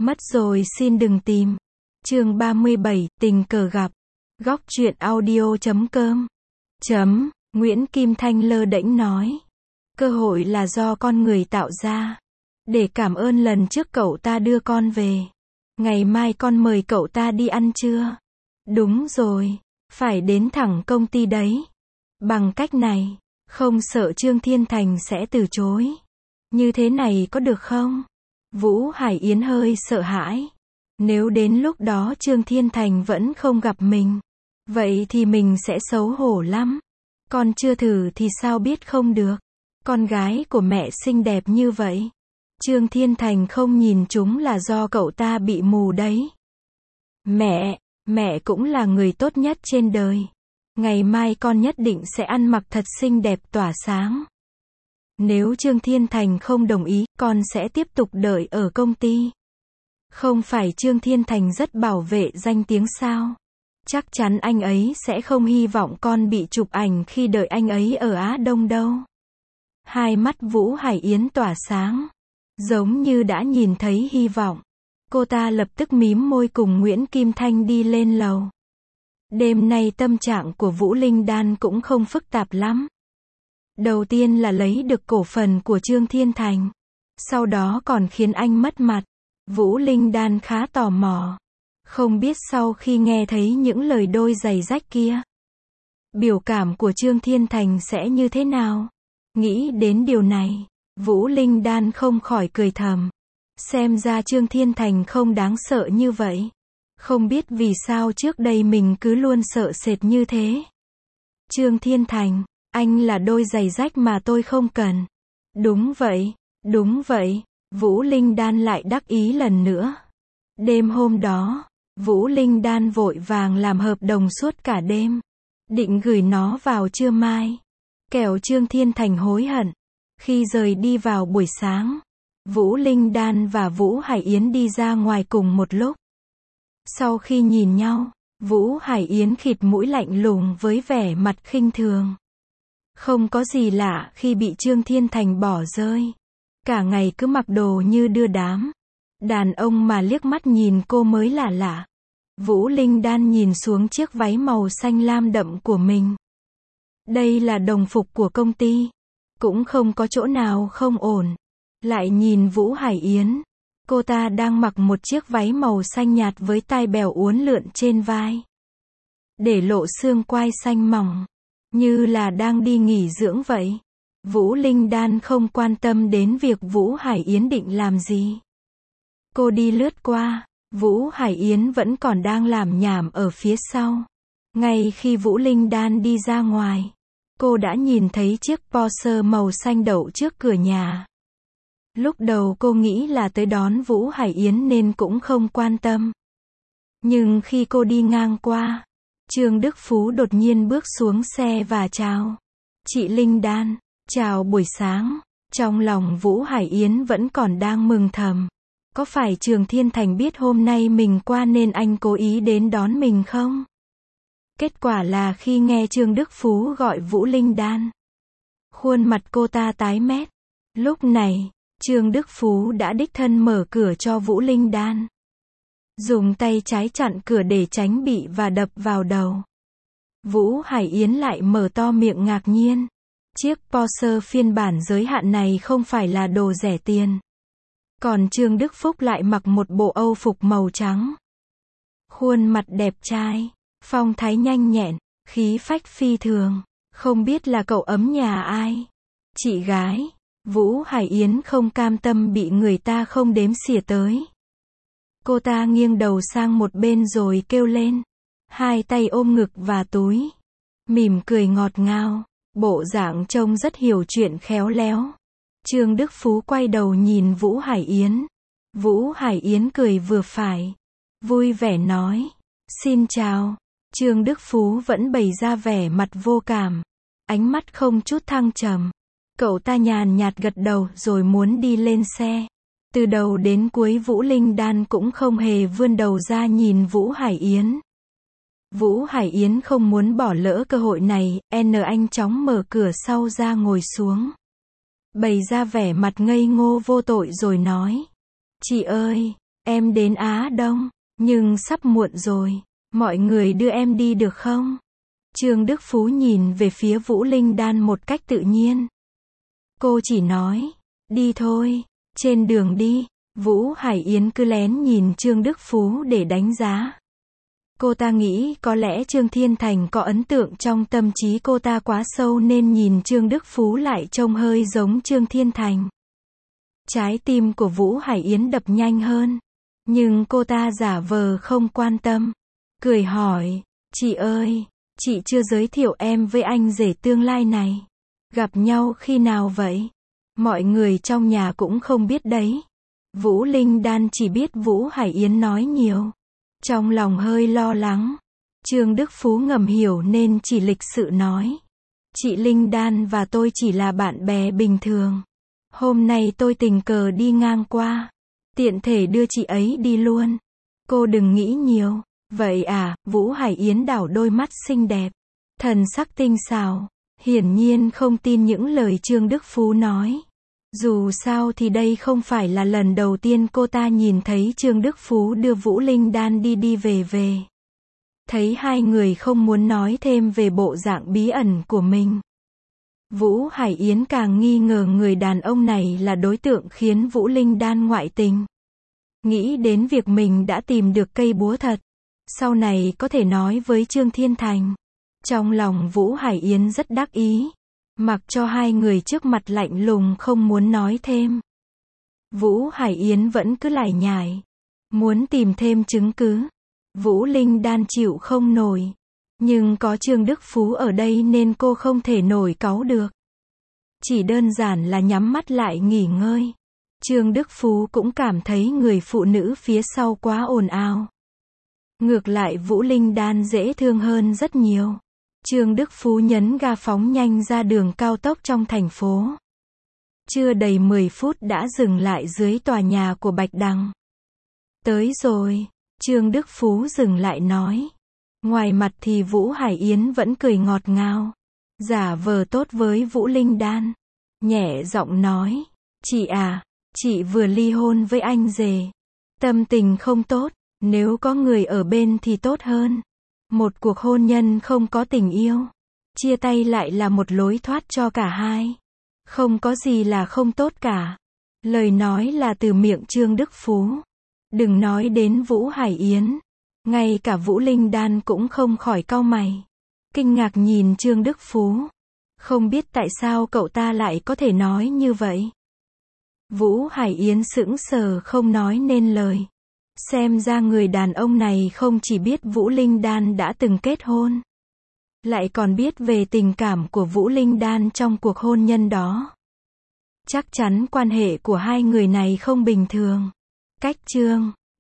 Mất rồi xin đừng tìm. Chương 37, tình cờ gặp. Góc truyện audio.com. Nguyễn Kim Thanh lơ đễnh nói. Cơ hội là do con người tạo ra. Để cảm ơn lần trước cậu ta đưa con về. Ngày mai con mời cậu ta đi ăn trưa. Đúng rồi, phải đến thẳng công ty đấy. Bằng cách này, không sợ Trương Thiên Thành sẽ từ chối. Như thế này có được không? Vũ Hải Yến hơi sợ hãi. Nếu đến lúc đó Trương Thiên Thành vẫn không gặp mình, vậy thì mình sẽ xấu hổ lắm. Con chưa thử thì sao biết không được. Con gái của mẹ xinh đẹp như vậy. Trương Thiên Thành không nhìn chúng là do cậu ta bị mù đấy. Mẹ cũng là người tốt nhất trên đời. Ngày mai con nhất định sẽ ăn mặc thật xinh đẹp tỏa sáng. Nếu Trương Thiên Thành không đồng ý, con sẽ tiếp tục đợi ở công ty. Không phải Trương Thiên Thành rất bảo vệ danh tiếng sao? Chắc chắn anh ấy sẽ không hy vọng con bị chụp ảnh khi đợi anh ấy ở Á Đông đâu. Hai mắt Vũ Hải Yến tỏa sáng, giống như đã nhìn thấy hy vọng. Cô ta lập tức mím môi cùng Nguyễn Kim Thanh đi lên lầu. Đêm nay tâm trạng của Vũ Linh Đan cũng không phức tạp lắm. Đầu tiên là lấy được cổ phần của Trương Thiên Thành. Sau đó còn khiến anh mất mặt. Vũ Linh Đan khá tò mò. Không biết sau khi nghe thấy những lời đôi giày rách kia, biểu cảm của Trương Thiên Thành sẽ như thế nào? Nghĩ đến điều này, Vũ Linh Đan không khỏi cười thầm. Xem ra Trương Thiên Thành không đáng sợ như vậy. Không biết vì sao trước đây mình cứ luôn sợ sệt như thế. Trương Thiên Thành, anh là đôi giày rách mà tôi không cần. Đúng vậy, Vũ Linh Đan lại đắc ý lần nữa. Đêm hôm đó, Vũ Linh Đan vội vàng làm hợp đồng suốt cả đêm. Định gửi nó vào trưa mai. Kẻo Trương Thiên Thành hối hận. Khi rời đi vào buổi sáng, Vũ Linh Đan và Vũ Hải Yến đi ra ngoài cùng một lúc. Sau khi nhìn nhau, Vũ Hải Yến khịt mũi lạnh lùng với vẻ mặt khinh thường. Không có gì lạ khi bị Trương Thiên Thành bỏ rơi. Cả ngày cứ mặc đồ như đưa đám. Đàn ông mà liếc mắt nhìn cô mới là lạ. Vũ Linh Đan nhìn xuống chiếc váy màu xanh lam đậm của mình. Đây là đồng phục của công ty. Cũng không có chỗ nào không ổn. Lại nhìn Vũ Hải Yến. Cô ta đang mặc một chiếc váy màu xanh nhạt với tai bèo uốn lượn trên vai. Để lộ xương quai xanh mỏng. Như là đang đi nghỉ dưỡng vậy. Vũ Linh Đan không quan tâm đến việc Vũ Hải Yến định làm gì. Cô đi lướt qua. Vũ Hải Yến vẫn còn đang làm nhảm ở phía sau. Ngay khi Vũ Linh Đan đi ra ngoài, cô đã nhìn thấy chiếc Porsche màu xanh đậu trước cửa nhà. Lúc đầu cô nghĩ là tới đón Vũ Hải Yến nên cũng không quan tâm. Nhưng khi cô đi ngang qua, Trương Đức Phú đột nhiên bước xuống xe và chào. Chị Linh Đan, chào buổi sáng. Trong lòng Vũ Hải Yến vẫn còn đang mừng thầm. Có phải Trương Thiên Thành biết hôm nay mình qua nên anh cố ý đến đón mình không? Kết quả là khi nghe Trương Đức Phú gọi Vũ Linh Đan, khuôn mặt cô ta tái mét. Lúc này, Trương Đức Phú đã đích thân mở cửa cho Vũ Linh Đan. Dùng tay trái chặn cửa để tránh bị và đập vào đầu. Vũ Hải Yến lại mở to miệng ngạc nhiên. Chiếc Porsche phiên bản giới hạn này không phải là đồ rẻ tiền. Còn Trương Đức Phúc lại mặc một bộ Âu phục màu trắng. Khuôn mặt đẹp trai, phong thái nhanh nhẹn, khí phách phi thường. Không biết là cậu ấm nhà ai? Chị gái. Vũ Hải Yến không cam tâm bị người ta không đếm xỉa tới. Cô ta nghiêng đầu sang một bên rồi kêu lên. Hai tay ôm ngực và túi. Mỉm cười ngọt ngào. Bộ dạng trông rất hiểu chuyện khéo léo. Trương Đức Phú quay đầu nhìn Vũ Hải Yến. Vũ Hải Yến cười vừa phải. Vui vẻ nói. Xin chào. Trương Đức Phú vẫn bày ra vẻ mặt vô cảm. Ánh mắt không chút thăng trầm. Cậu ta nhàn nhạt gật đầu rồi muốn đi lên xe. Từ đầu đến cuối Vũ Linh Đan cũng không hề vươn đầu ra nhìn Vũ Hải Yến. Vũ Hải Yến không muốn bỏ lỡ cơ hội này, anh chóng mở cửa sau ra ngồi xuống. Bày ra vẻ mặt ngây ngô vô tội rồi nói. Chị ơi, Em đến Á Đông, nhưng sắp muộn rồi. Mọi người đưa em đi được không? Trương Đức Phú nhìn về phía Vũ Linh Đan một cách tự nhiên. Cô chỉ nói, đi thôi, trên đường đi. Vũ Hải Yến cứ lén nhìn Trương Đức Phú để đánh giá. Cô ta nghĩ có lẽ Trương Thiên Thành có ấn tượng trong tâm trí cô ta quá sâu nên nhìn Trương Đức Phú lại trông hơi giống Trương Thiên Thành. Trái tim của Vũ Hải Yến đập nhanh hơn. Nhưng cô ta giả vờ không quan tâm. Cười hỏi, chị ơi, chị chưa giới thiệu em với anh rể tương lai này. Gặp nhau khi nào vậy? Mọi người trong nhà cũng không biết đấy. Vũ Linh Đan chỉ biết Vũ Hải Yến nói nhiều. Trong lòng hơi lo lắng. Trương Đức Phú ngầm hiểu nên chỉ lịch sự nói. Chị Linh Đan và tôi chỉ là bạn bè bình thường. Hôm nay tôi tình cờ đi ngang qua. Tiện thể đưa chị ấy đi luôn. Cô đừng nghĩ nhiều. Vậy à, Vũ Hải Yến đảo đôi mắt xinh đẹp. Thần sắc tinh xảo. Hiển nhiên không tin những lời Trương Đức Phú nói. Dù sao thì đây không phải là lần đầu tiên cô ta nhìn thấy Trương Đức Phú đưa Vũ Linh Đan đi về. Thấy hai người không muốn nói thêm về bộ dạng bí ẩn của mình. Vũ Hải Yến càng nghi ngờ người đàn ông này là đối tượng khiến Vũ Linh Đan ngoại tình. Nghĩ đến việc mình đã tìm được cây búa thật. Sau này có thể nói với Trương Thiên Thành. Trong lòng Vũ Hải Yến rất đắc ý. Mặc cho hai người trước mặt lạnh lùng không muốn nói thêm. Vũ Hải Yến vẫn cứ lải nhải. Muốn tìm thêm chứng cứ. Vũ Linh Đan chịu không nổi. Nhưng có Trương Đức Phú ở đây nên cô không thể nổi cáu được. Chỉ đơn giản là nhắm mắt lại nghỉ ngơi. Trương Đức Phú cũng cảm thấy người phụ nữ phía sau quá ồn ào. Ngược lại Vũ Linh Đan dễ thương hơn rất nhiều. Trương Đức Phú nhấn ga phóng nhanh ra đường cao tốc trong thành phố. Chưa đầy 10 phút đã dừng lại dưới tòa nhà của Bạch Đằng. Tới rồi, Trương Đức Phú dừng lại nói. Ngoài mặt thì Vũ Hải Yến vẫn cười ngọt ngào. Giả vờ tốt với Vũ Linh Đan. Nhẹ giọng nói, chị à, chị vừa ly hôn với anh rể. Tâm tình không tốt, nếu có người ở bên thì tốt hơn. Một cuộc hôn nhân không có tình yêu. Chia tay lại là một lối thoát cho cả hai. Không có gì là không tốt cả. Lời nói là từ miệng Trương Đức Phú. Đừng nói đến Vũ Hải Yến. Ngay cả Vũ Linh Đan cũng không khỏi cau mày. Kinh ngạc nhìn Trương Đức Phú. Không biết tại sao cậu ta lại có thể nói như vậy. Vũ Hải Yến sững sờ không nói nên lời. Xem ra người đàn ông này không chỉ biết Vũ Linh Đan đã từng kết hôn. Lại còn biết về tình cảm của Vũ Linh Đan trong cuộc hôn nhân đó. Chắc chắn quan hệ của hai người này không bình thường. Cách chương